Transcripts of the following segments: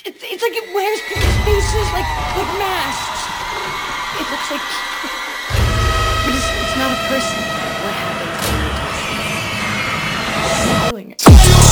It's like it wears people's faces like masks. It looks like, but it's not a person. What happens when you touch it?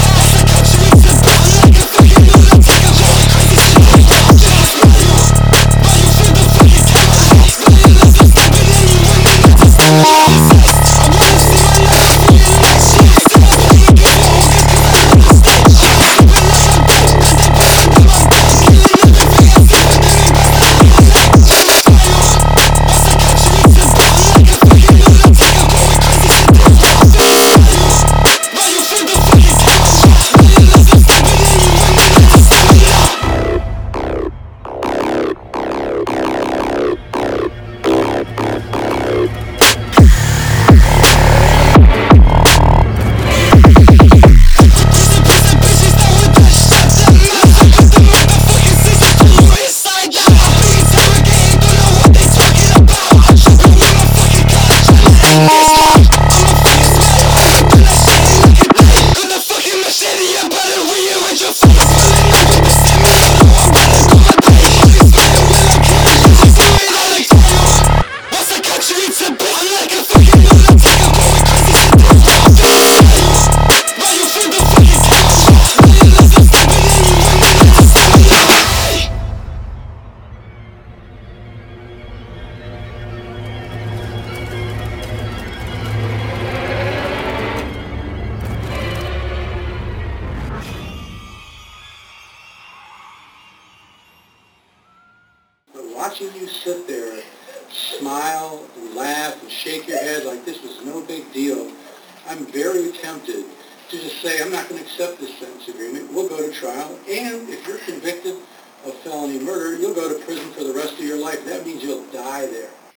Watching you sit there, smile, laugh, and shake your head like this was no big deal, I'm very tempted to just say, I'm not going to accept this sentence agreement. We'll go to trial, and if you're convicted of felony murder, you'll go to prison for the rest of your life. That